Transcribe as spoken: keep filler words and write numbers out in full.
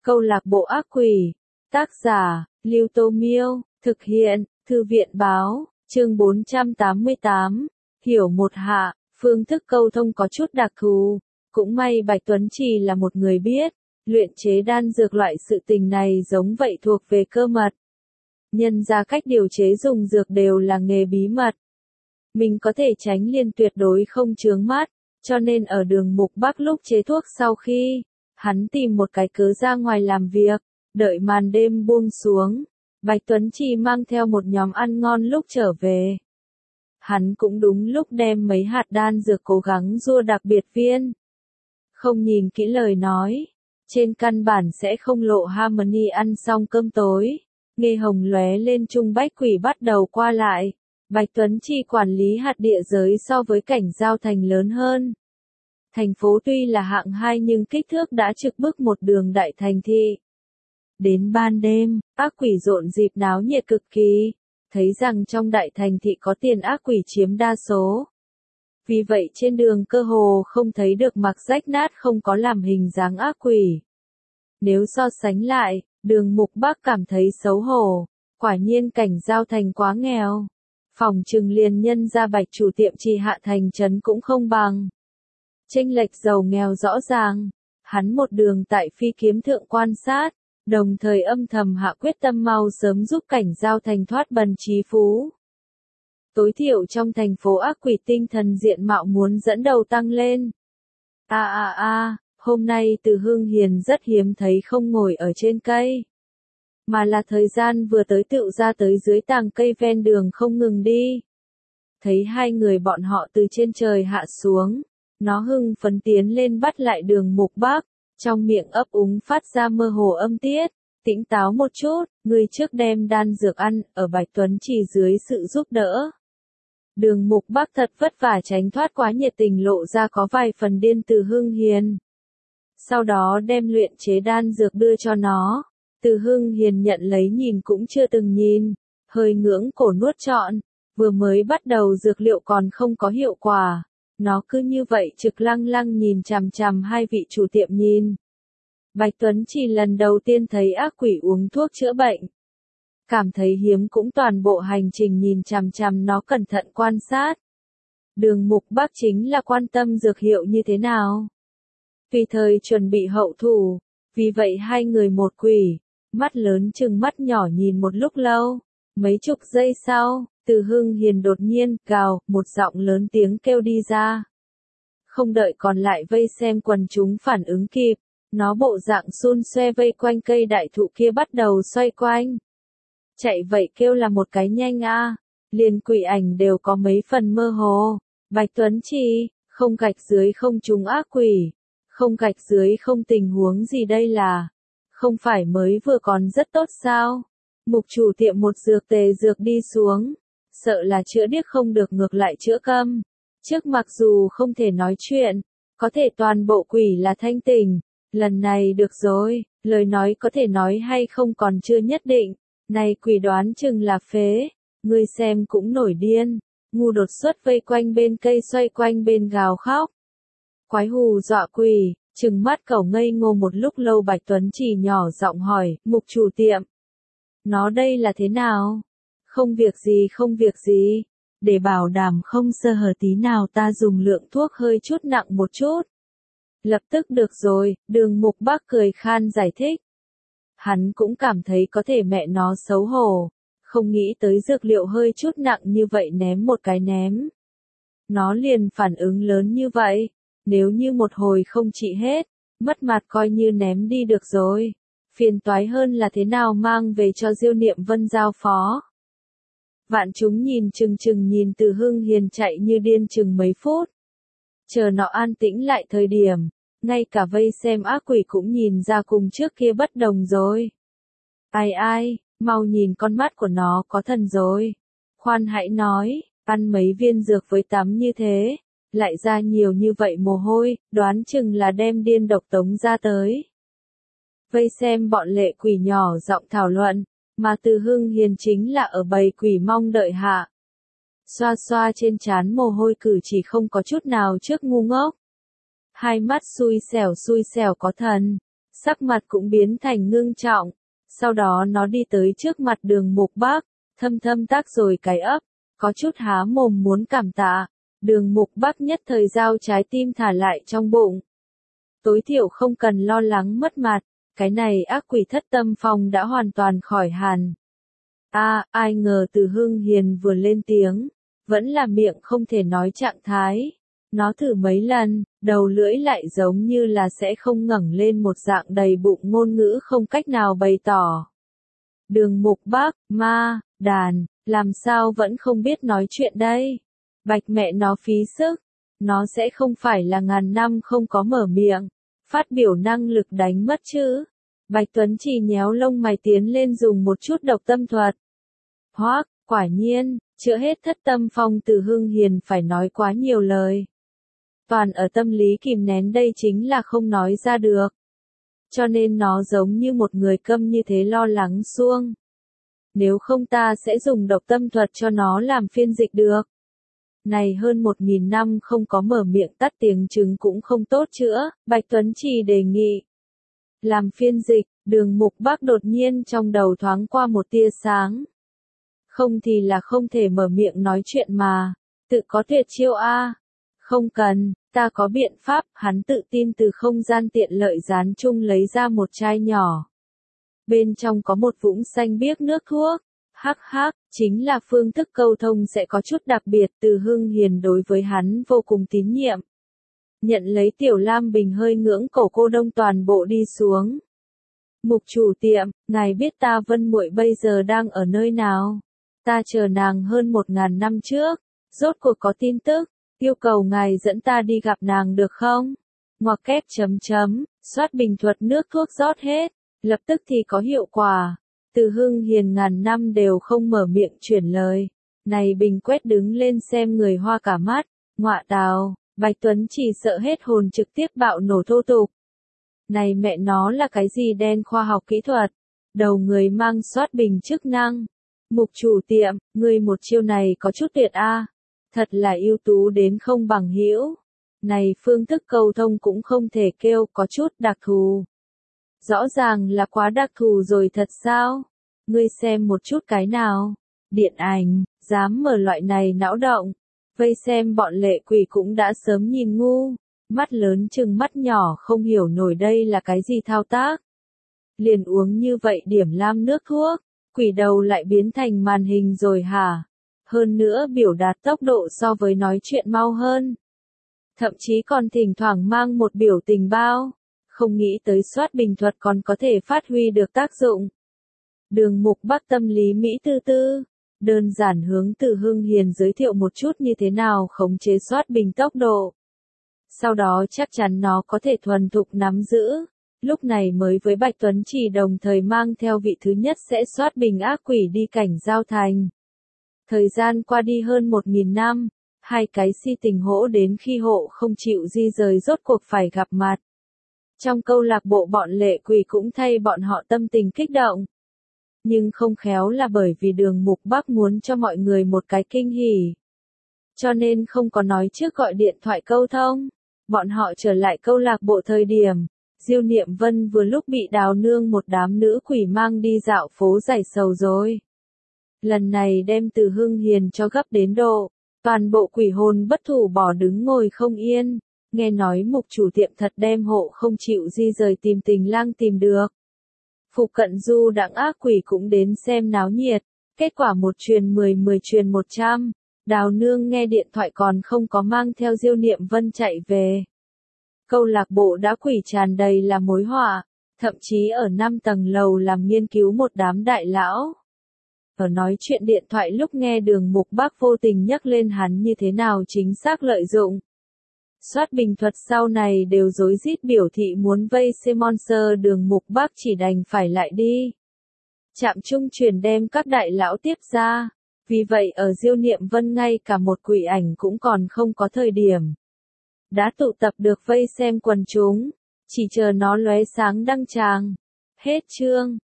Câu lạc bộ ác quỷ. Tác giả, Lưu Tô Miêu. Thực hiện, Thư viện Báo. Chương bốn trăm tám mươi tám. Hiểu một hạ. Phương thức câu thông có chút đặc thù. Cũng may Bạch Tuấn Trì là một người biết. Luyện chế đan dược loại sự tình này giống vậy thuộc về cơ mật. Nhân ra cách điều chế dùng dược đều là nghề bí mật. Mình có thể tránh liên tuyệt đối không chướng mắt. Cho nên ở đường Mục Bắc lúc chế thuốc sau khi, hắn tìm một cái cớ ra ngoài làm việc, đợi màn đêm buông xuống. Bạch Tuấn Trì mang theo một nhóm ăn ngon lúc trở về. Hắn cũng đúng lúc đem mấy hạt đan dược cố gắng rua đặc biệt viên. Không nhìn kỹ lời nói, trên căn bản sẽ không lộ Harmony ăn xong cơm tối. Nghe hồng lóe lên trung bách quỷ bắt đầu qua lại. Bạch Tuấn Trì quản lý hạt địa giới so với cảnh giao thành lớn hơn. Thành phố tuy là hạng hai nhưng kích thước đã trực bức một đường đại thành thị. Đến ban đêm, ác quỷ rộn dịp náo nhiệt cực kỳ. Thấy rằng trong đại thành thị có tiền ác quỷ chiếm đa số. Vì vậy trên đường cơ hồ không thấy được mặc rách nát không có làm hình dáng ác quỷ. Nếu so sánh lại, đường Mục Bắc cảm thấy xấu hổ. Quả nhiên cảnh giao thành quá nghèo. Phòng trừng liền nhân ra Bạch chủ tiệm trì hạ thành trấn cũng không bằng. Chênh lệch giàu nghèo rõ ràng. Hắn một đường tại phi kiếm thượng quan sát, đồng thời âm thầm hạ quyết tâm mau sớm giúp cảnh giao thành thoát bần trí phú. Tối thiểu trong thành phố ác quỷ tinh thần diện mạo muốn dẫn đầu tăng lên. A a a, hôm nay Từ Hưng Hiền rất hiếm thấy không ngồi ở trên cây. Mà là thời gian vừa tới tựu ra tới dưới tàng cây ven đường không ngừng đi. Thấy hai người bọn họ từ trên trời hạ xuống, nó hưng phấn tiến lên bắt lại đường Mục Bắc, trong miệng ấp úng phát ra mơ hồ âm tiết, tỉnh táo một chút, người trước đem đan dược ăn, ở Bạch Tuấn Trì dưới sự giúp đỡ. Đường Mục Bắc thật vất vả tránh thoát quá nhiệt tình lộ ra có vài phần điên Từ Hưng Hiền. Sau đó đem luyện chế đan dược đưa cho nó. Từ Hưng Hiền nhận lấy nhìn cũng chưa từng nhìn, hơi ngưỡng cổ nuốt trọn, vừa mới bắt đầu dược liệu còn không có hiệu quả, nó cứ như vậy trực lăng lăng nhìn chằm chằm hai vị chủ tiệm nhìn. Bạch Tuấn chỉ lần đầu tiên thấy ác quỷ uống thuốc chữa bệnh. Cảm thấy hiếm cũng toàn bộ hành trình nhìn chằm chằm nó cẩn thận quan sát. Đường Mục Bắc chính là quan tâm dược hiệu như thế nào. Tùy thời chuẩn bị hậu thủ, vì vậy hai người một quỷ. Mắt lớn chừng mắt nhỏ nhìn một lúc lâu, mấy chục giây sau, Từ Hưng Hiền đột nhiên, gào, một giọng lớn tiếng kêu đi ra. Không đợi còn lại vây xem quần chúng phản ứng kịp, nó bộ dạng xun xoe vây quanh cây đại thụ kia bắt đầu xoay quanh. Chạy vậy kêu là một cái nhanh a, à. Liền quỷ ảnh đều có mấy phần mơ hồ. Bạch Tuấn Trì, không gạch dưới không trúng ác quỷ, không gạch dưới không tình huống gì đây là. Không phải mới vừa còn rất tốt sao? Mục chủ tiệm một dược tề dược đi xuống. Sợ là chữa điếc không được ngược lại chữa câm. Trước mặc dù không thể nói chuyện, có thể toàn bộ quỷ là thanh tỉnh. Lần này được rồi, lời nói có thể nói hay không còn chưa nhất định. Này quỷ đoán chừng là phế. Ngươi xem cũng nổi điên. Ngu đột xuất vây quanh bên cây xoay quanh bên gào khóc. Quái hù dọa quỷ. Trừng mắt cẩu ngây ngô một lúc lâu Bạch Tuấn Trì nhỏ giọng hỏi, Mục chủ tiệm. Nó đây là thế nào? Không việc gì không việc gì. Để bảo đảm không sơ hở tí nào ta dùng lượng thuốc hơi chút nặng một chút. Lập tức được rồi, đường Mục Bắc cười khan giải thích. Hắn cũng cảm thấy có thể mẹ nó xấu hổ. Không nghĩ tới dược liệu hơi chút nặng như vậy ném một cái ném. Nó liền phản ứng lớn như vậy. Nếu như một hồi không trị hết, mất mặt coi như ném đi được rồi. Phiền toái hơn là thế nào mang về cho Diêu Niệm Vân giao phó. Vạn chúng nhìn chừng chừng nhìn Từ Hưng Hiền chạy như điên chừng mấy phút. Chờ nó an tĩnh lại thời điểm, ngay cả vây xem ác quỷ cũng nhìn ra cùng trước kia bất đồng rồi. Ai ai, mau nhìn con mắt của nó có thần rồi. Khoan hãy nói, ăn mấy viên dược với tắm như thế. Lại ra nhiều như vậy mồ hôi, đoán chừng là đem điên độc tống ra tới. Vây xem bọn lệ quỷ nhỏ giọng thảo luận, mà Từ Hưng Hiền chính là ở bầy quỷ mong đợi hạ. Xoa xoa trên trán mồ hôi cử chỉ không có chút nào trước ngu ngốc. Hai mắt xui xẻo xui xẻo có thần, sắc mặt cũng biến thành ngưng trọng. Sau đó nó đi tới trước mặt Đường Mục Bắc, thâm thâm tác rồi cái ấp, có chút há mồm muốn cảm tạ. Đường Mục Bắc nhất thời giao trái tim thả lại trong bụng. Tối thiểu không cần lo lắng mất mặt, cái này ác quỷ Thất Tâm Phong đã hoàn toàn khỏi hẳn. A, à, ai ngờ Từ Hưng Hiền vừa lên tiếng, vẫn là miệng không thể nói trạng thái. Nó thử mấy lần, đầu lưỡi lại giống như là sẽ không ngẩng lên một dạng đầy bụng ngôn ngữ không cách nào bày tỏ. Đường Mục Bắc, ma, đàn, làm sao vẫn không biết nói chuyện đây? Bạch mẹ nó phí sức, nó sẽ không phải là ngàn năm không có mở miệng, phát biểu năng lực đánh mất chứ. Bạch Tuấn Chỉ nhéo lông mày tiến lên dùng một chút độc tâm thuật. Hoác, quả nhiên, chữa hết Thất Tâm Phong Từ Hưng Hiền phải nói quá nhiều lời. Toàn ở tâm lý kìm nén đây chính là không nói ra được. Cho nên nó giống như một người câm như thế lo lắng suông. Nếu không ta sẽ dùng độc tâm thuật cho nó làm phiên dịch được. Này hơn một nghìn năm không có mở miệng tắt tiếng trứng cũng không tốt chữa, Bạch Tuấn Chỉ đề nghị. Làm phiên dịch, Đường Mục Bắc đột nhiên trong đầu thoáng qua một tia sáng. Không thì là không thể mở miệng nói chuyện mà, tự có tuyệt chiêu a. Không cần, ta có biện pháp, hắn tự tin từ không gian tiện lợi gián chung lấy ra một chai nhỏ. Bên trong có một vũng xanh biếc nước thuốc. Hắc hắc, chính là phương thức câu thông sẽ có chút đặc biệt. Từ Hưng Hiền đối với hắn vô cùng tín nhiệm. Nhận lấy Tiểu Lam Bình hơi ngưỡng cổ cô đông toàn bộ đi xuống. Mục chủ tiệm, ngài biết ta Vân muội bây giờ đang ở nơi nào? Ta chờ nàng hơn một ngàn năm trước, rốt cuộc có tin tức, yêu cầu ngài dẫn ta đi gặp nàng được không? Ngoặc kép chấm chấm, soát bình thuật nước thuốc rót hết, lập tức thì có hiệu quả. Từ Hưng Hiền ngàn năm đều không mở miệng chuyển lời. Này bình quét đứng lên xem người hoa cả mắt, ngọa tào, Bạch Tuấn Chỉ sợ hết hồn trực tiếp bạo nổ thô tục. Này mẹ nó là cái gì đen khoa học kỹ thuật, đầu người mang soát bình chức năng. Mục chủ tiệm, người một chiêu này có chút tuyệt a, thật là ưu tú đến không bằng hữu. Này phương thức câu thông cũng không thể kêu có chút đặc thù. Rõ ràng là quá đặc thù rồi thật sao? Ngươi xem một chút cái nào. Điện ảnh, dám mở loại này não động. Vây xem bọn lệ quỷ cũng đã sớm nhìn ngu. Mắt lớn chừng mắt nhỏ không hiểu nổi đây là cái gì thao tác. Liền uống như vậy điểm lam nước thuốc. Quỷ đầu lại biến thành màn hình rồi hả? Hơn nữa biểu đạt tốc độ so với nói chuyện mau hơn. Thậm chí còn thỉnh thoảng mang một biểu tình bao. Không nghĩ tới soát bình thuật còn có thể phát huy được tác dụng. Đường Mục Bắc tâm lý Mỹ tư tư. Đơn giản hướng Từ Hưng Hiền giới thiệu một chút như thế nào khống chế soát bình tốc độ. Sau đó chắc chắn nó có thể thuần thục nắm giữ. Lúc này mới với Bạch Tuấn Chỉ đồng thời mang theo vị thứ nhất sẽ soát bình ác quỷ đi cảnh giao thành. Thời gian qua đi hơn một nghìn năm, hai cái si tình hỗ đến khi hộ không chịu di rời rốt cuộc phải gặp mặt. Trong câu lạc bộ bọn lệ quỷ cũng thay bọn họ tâm tình kích động. Nhưng không khéo là bởi vì Đường Mục Bắc muốn cho mọi người một cái kinh hỉ. Cho nên không có nói trước gọi điện thoại câu thông. Bọn họ trở lại câu lạc bộ thời điểm. Diêu Niệm Vân vừa lúc bị Đào Nương một đám nữ quỷ mang đi dạo phố giải sầu rồi. Lần này đem Từ Hưng Hiền cho gấp đến độ. Toàn bộ quỷ hồn bất thủ bỏ đứng ngồi không yên. Nghe nói mục chủ tiệm thật đem hộ không chịu di rời tìm tình lang tìm được. Phụ cận du đặng ác quỷ cũng đến xem náo nhiệt. Kết quả một truyền mười mười truyền một trăm. Đào Nương nghe điện thoại còn không có mang theo Diêu Niệm Vân chạy về. Câu lạc bộ đã quỷ tràn đầy là mối họa. Thậm chí ở năm tầng lầu làm nghiên cứu một đám đại lão. Ở nói chuyện điện thoại lúc nghe Đường Mục Bắc vô tình nhắc lên hắn như thế nào chính xác lợi dụng. Soát bình thuật sau này đều rối rít biểu thị muốn vây xem monster. Đường Mục Bắc chỉ đành phải lại đi. Trạm trung truyền đem các đại lão tiếp ra. Vì vậy ở Diêu Niệm Vân ngay cả một quỷ ảnh cũng còn không có thời điểm. Đã tụ tập được vây xem quần chúng. Chỉ chờ nó lóe sáng đăng tràng. Hết chương.